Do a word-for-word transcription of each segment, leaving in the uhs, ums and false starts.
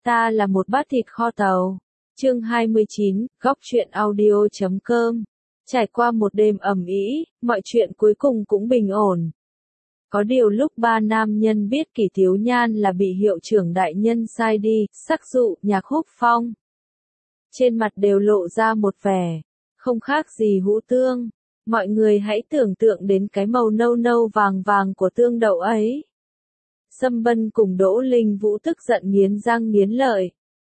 Ta là một bát thịt kho tàu. Chương hai mươi chín, góc truyện audio chấm com. Trải qua một đêm ầm ĩ, mọi chuyện cuối cùng cũng bình ổn. Có điều lúc ba nam nhân biết Kỷ Thiếu Nhan là bị hiệu trưởng đại nhân sai đi, sắc dụ, Nhạc Húc Phong. Trên mặt đều lộ ra một vẻ, không khác gì hũ tương. Mọi người hãy tưởng tượng đến cái màu nâu nâu vàng vàng của tương đậu ấy. Sâm Bân cùng Đỗ Linh Vũ tức giận nghiến răng nghiến lợi.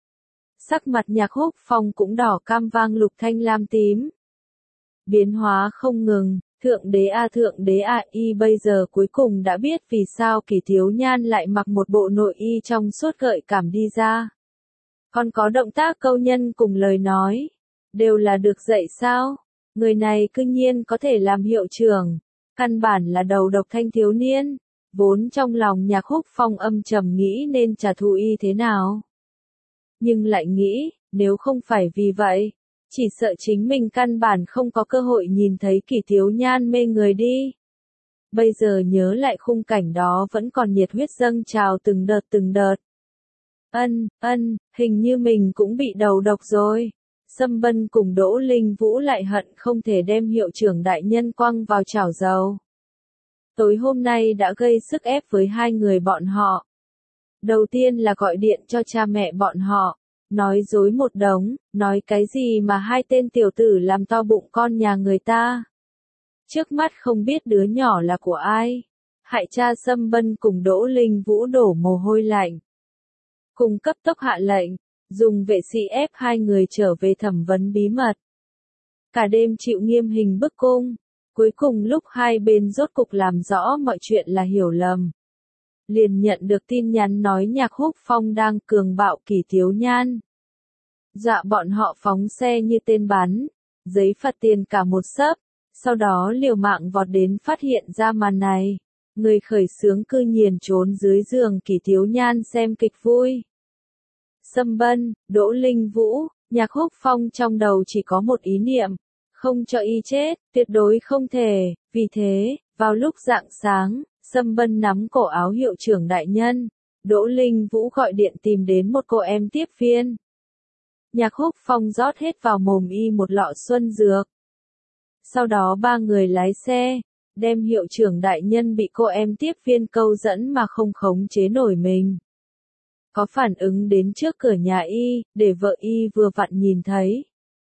Sắc mặt Nhạc Húc Phong cũng đỏ cam vang lục thanh lam tím. Biến hóa không ngừng, thượng đế a thượng đế a y bây giờ cuối cùng đã biết vì sao Kỷ Thiếu Nhan lại mặc một bộ nội y trong suốt gợi cảm đi ra. Còn có động tác câu nhân cùng lời nói, đều là được dạy sao? Người này cư nhiên có thể làm hiệu trưởng, căn bản là đầu độc thanh thiếu niên. Vốn trong lòng Nhạc Húc Phong âm trầm nghĩ nên trả thù y thế nào. Nhưng lại nghĩ, nếu không phải vì vậy, chỉ sợ chính mình căn bản không có cơ hội nhìn thấy Kỷ Thiếu Nhan mê người đi. Bây giờ nhớ lại khung cảnh đó vẫn còn nhiệt huyết dâng trào từng đợt từng đợt. Ân, ân, hình như mình cũng bị đầu độc rồi. Sâm Bân cùng Đỗ Linh Vũ lại hận không thể đem hiệu trưởng đại nhân quăng vào chảo dầu. Tối hôm nay đã gây sức ép với hai người bọn họ. Đầu tiên là gọi điện cho cha mẹ bọn họ, nói dối một đống, nói cái gì mà hai tên tiểu tử làm to bụng con nhà người ta. Trước mắt không biết đứa nhỏ là của ai. Hại cha Sâm Bân cùng Đỗ Linh Vũ đổ mồ hôi lạnh. Cùng cấp tốc hạ lệnh, dùng vệ sĩ ép hai người trở về thẩm vấn bí mật. Cả đêm chịu nghiêm hình bức cung. Cuối cùng lúc hai bên rốt cục làm rõ mọi chuyện là hiểu lầm. Liền nhận được tin nhắn nói Nhạc Húc Phong đang cường bạo Kỷ Thiếu Nhan. Dọa bọn họ phóng xe như tên bắn, giấy phạt tiền cả một xấp, sau đó liều mạng vọt đến phát hiện ra màn này. Người khởi xướng cư nhiên trốn dưới giường Kỷ Thiếu Nhan xem kịch vui. Sâm Bân, Đỗ Linh Vũ, Nhạc Húc Phong trong đầu chỉ có một ý niệm. Không cho y chết, tuyệt đối không thể. Vì thế, vào lúc rạng sáng, Sâm Bân nắm cổ áo hiệu trưởng đại nhân. Đỗ Linh Vũ gọi điện tìm đến một cô em tiếp viên. Nhạc Húc Phong rót hết vào mồm y một lọ xuân dược. Sau đó ba người lái xe, đem hiệu trưởng đại nhân bị cô em tiếp viên câu dẫn mà không khống chế nổi mình. Có phản ứng đến trước cửa nhà y, để vợ y vừa vặn nhìn thấy.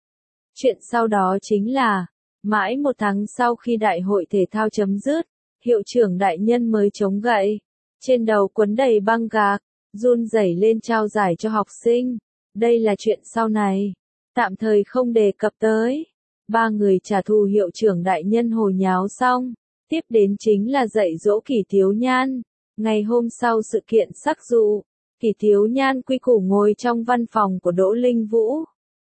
Chuyện sau đó chính là, mãi một tháng sau khi đại hội thể thao chấm dứt, hiệu trưởng đại nhân mới chống gậy, trên đầu quấn đầy băng gạc, run rẩy lên trao giải cho học sinh. Đây là chuyện sau này, tạm thời không đề cập tới. Ba người trả thù hiệu trưởng đại nhân hồi nháo xong, tiếp đến chính là dạy dỗ Kỷ Thiếu Nhan. Ngày hôm sau sự kiện sắc dụ, Kỷ Thiếu Nhan quy củ ngồi trong văn phòng của Đỗ Linh Vũ.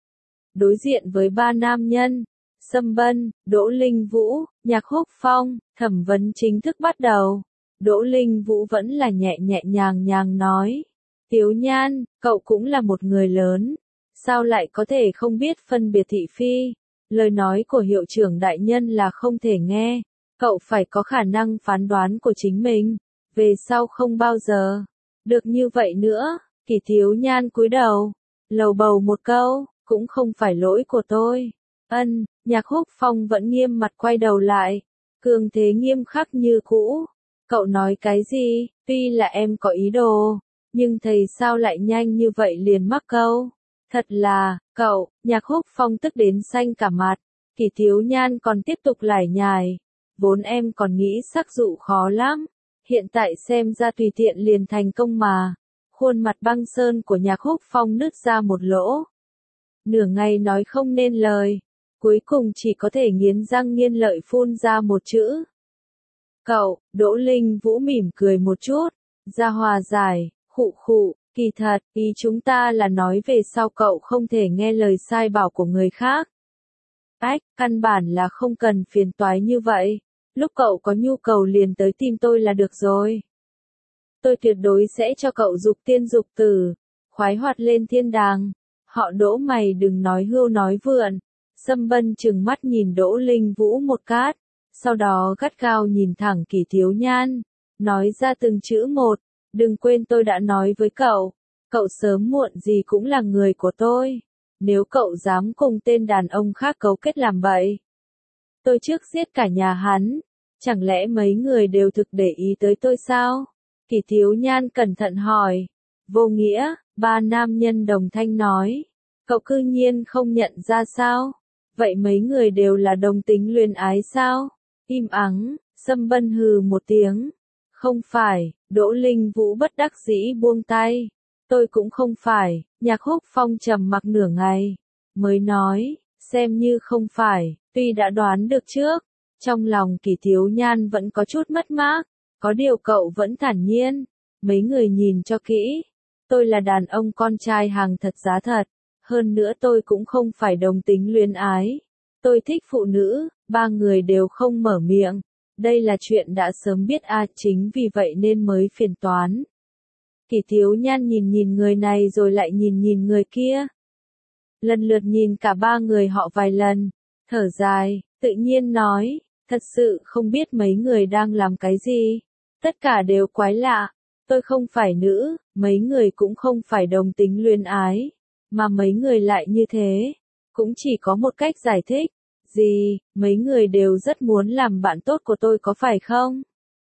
Đối diện với ba nam nhân, Sâm Bân, Đỗ Linh Vũ, Nhạc Húc Phong, thẩm vấn chính thức bắt đầu. Đỗ Linh Vũ vẫn là nhẹ nhẹ nhàng nhàng nói. Thiếu Nhan, cậu cũng là một người lớn. Sao lại có thể không biết phân biệt thị phi? Lời nói của hiệu trưởng đại nhân là không thể nghe. Cậu phải có khả năng phán đoán của chính mình. Về sau không bao giờ được như vậy nữa. Kỷ Thiếu Nhan cúi đầu, lầu bầu một câu. Cũng không phải lỗi của tôi. Ân, Nhạc Húc Phong vẫn nghiêm mặt quay đầu lại. Cường thế nghiêm khắc như cũ. Cậu nói cái gì? Tuy là em có ý đồ, nhưng thầy sao lại nhanh như vậy liền mắc câu? Thật là, cậu, Nhạc Húc Phong tức đến xanh cả mặt. Kỷ Thiếu Nhan còn tiếp tục lải nhải. Vốn em còn nghĩ sắc dụ khó lắm. Hiện tại xem ra tùy tiện liền thành công mà. Khuôn mặt băng sơn của Nhạc Húc Phong nứt ra một lỗ. Nửa ngày nói không nên lời, cuối cùng chỉ có thể nghiến răng nghiến lợi phun ra một chữ. Cậu, Đỗ Linh Vũ mỉm cười một chút, ra hòa giải, khụ khụ, kỳ thật, ý chúng ta là nói về sau cậu không thể nghe lời sai bảo của người khác. Ách, căn bản là không cần phiền toái như vậy, lúc cậu có nhu cầu liền tới tìm tôi là được rồi. Tôi tuyệt đối sẽ cho cậu dục tiên dục tử, khoái hoạt lên thiên đàng. Họ Đỗ mày đừng nói hưu nói vượn. Sâm Bân trừng mắt nhìn Đỗ Linh Vũ một cát, sau đó gắt gao nhìn thẳng Kỷ Thiếu Nhan, nói ra từng chữ một, đừng quên tôi đã nói với cậu, Cậu sớm muộn gì cũng là người của tôi. Nếu cậu dám cùng tên đàn ông khác cấu kết làm vậy, tôi trước giết cả nhà hắn. Chẳng lẽ mấy người đều thực để ý tới tôi sao? Kỷ Thiếu Nhan cẩn thận hỏi. Vô nghĩa, ba nam nhân đồng thanh nói. Cậu cư nhiên không nhận ra sao? Vậy mấy người đều là đồng tính luyến ái sao? Im ắng, Sâm Bân hừ một tiếng. Không phải, Đỗ Linh Vũ bất đắc dĩ buông tay. Tôi cũng không phải, Nhạc Húc Phong trầm mặc nửa ngày. Mới nói, xem như không phải, tuy đã đoán được trước. Trong lòng Kỷ Thiếu Nhan vẫn có chút mất mát. Có điều cậu vẫn thản nhiên. Mấy người nhìn cho kỹ. Tôi là đàn ông con trai hàng thật giá thật. Hơn nữa tôi cũng không phải đồng tính luyến ái. Tôi thích phụ nữ, ba người đều không mở miệng. Đây là chuyện đã sớm biết a chính vì vậy nên mới phiền toán. Kỷ Thiếu Nhan nhìn nhìn người này rồi lại nhìn nhìn người kia. Lần lượt nhìn cả ba người họ vài lần. Thở dài, tự nhiên nói, thật sự không biết mấy người đang làm cái gì. Tất cả đều quái lạ. Tôi không phải nữ, mấy người cũng không phải đồng tính luyến ái. Mà mấy người lại như thế. Cũng chỉ có một cách giải thích. Gì, mấy người đều rất muốn làm bạn tốt của tôi có phải không?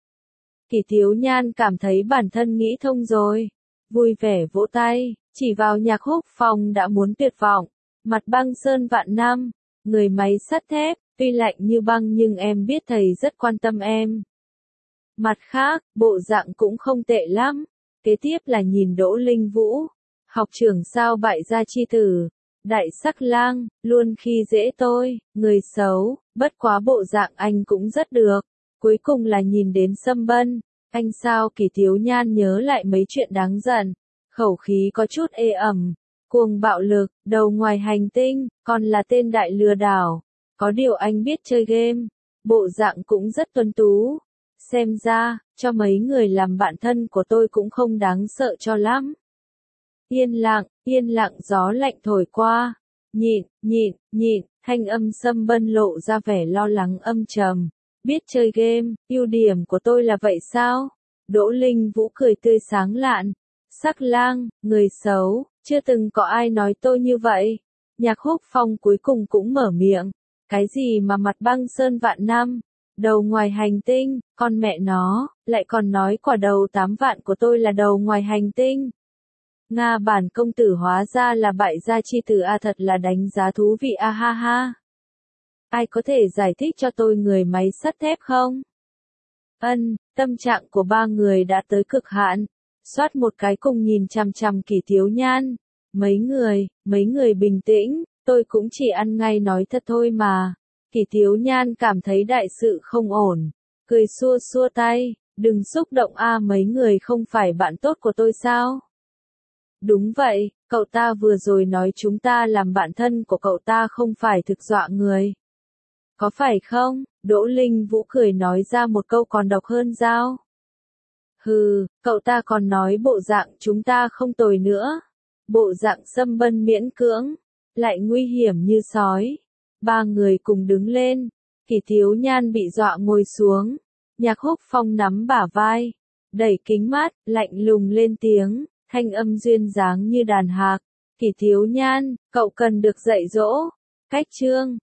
Kỷ Thiếu Nhan cảm thấy bản thân nghĩ thông rồi. Vui vẻ vỗ tay, chỉ vào Nhạc Húc Phong đã muốn tuyệt vọng. Mặt băng sơn vạn năm, người máy sắt thép, tuy lạnh như băng nhưng em biết thầy rất quan tâm em. Mặt khác, bộ dạng cũng không tệ lắm. Kế tiếp là nhìn Đỗ Linh Vũ. Học trưởng sao bại gia chi tử. Đại sắc lang, luôn khi dễ tôi, người xấu, bất quá bộ dạng anh cũng rất được. Cuối cùng là nhìn đến Sâm Bân. Anh sao? Kỷ Thiếu Nhan nhớ lại mấy chuyện đáng giận. Khẩu khí có chút ê ẩm. Cuồng bạo lực, đầu ngoài hành tinh, còn là tên đại lừa đảo. Có điều anh biết chơi game. Bộ dạng cũng rất tuấn tú. Xem ra, cho mấy người làm bạn thân của tôi cũng không đáng sợ cho lắm. Yên lặng, yên lặng gió lạnh thổi qua. Nhịn, nhịn, nhịn, thanh âm Sâm Bân lộ ra vẻ lo lắng âm trầm. Biết chơi game, ưu điểm của tôi là vậy sao? Đỗ Linh Vũ cười tươi sáng lạn. Sắc lang, người xấu, chưa từng có ai nói tôi như vậy. Nhạc Húc Phong cuối cùng cũng mở miệng. Cái gì mà mặt băng sơn vạn năm? Đầu ngoài hành tinh, con mẹ nó, lại còn nói quả đầu tám vạn của tôi là đầu ngoài hành tinh. Nga bản công tử hóa ra là bại gia chi tử a thật là đánh giá thú vị a ha ha. Ai có thể giải thích cho tôi người máy sắt thép không? Ân, tâm trạng của ba người đã tới cực hạn. Xoát một cái cùng nhìn chằm chằm Kỷ Thiếu Nhan. Mấy người, mấy người bình tĩnh, tôi cũng chỉ ăn ngay nói thật thôi mà. Kỷ Thiếu Nhan cảm thấy đại sự không ổn. Cười xua xua tay, đừng xúc động a mấy người không phải bạn tốt của tôi sao? Đúng vậy, cậu ta vừa rồi nói chúng ta làm bạn thân của cậu ta không phải thực dọa người. Có phải không? Đỗ Linh Vũ cười nói ra một câu còn độc hơn dao. Hừ, cậu ta còn nói bộ dạng chúng ta không tồi nữa. Bộ dạng Sâm Bân miễn cưỡng, lại nguy hiểm như sói. Ba người cùng đứng lên. Kỷ Thiếu Nhan bị dọa ngồi xuống. Nhạc Húc Phong nắm bả vai, đẩy kính mắt, lạnh lùng lên tiếng, thanh âm duyên dáng như đàn hạc. Kỷ Thiếu Nhan, cậu cần được dạy dỗ. Cách chương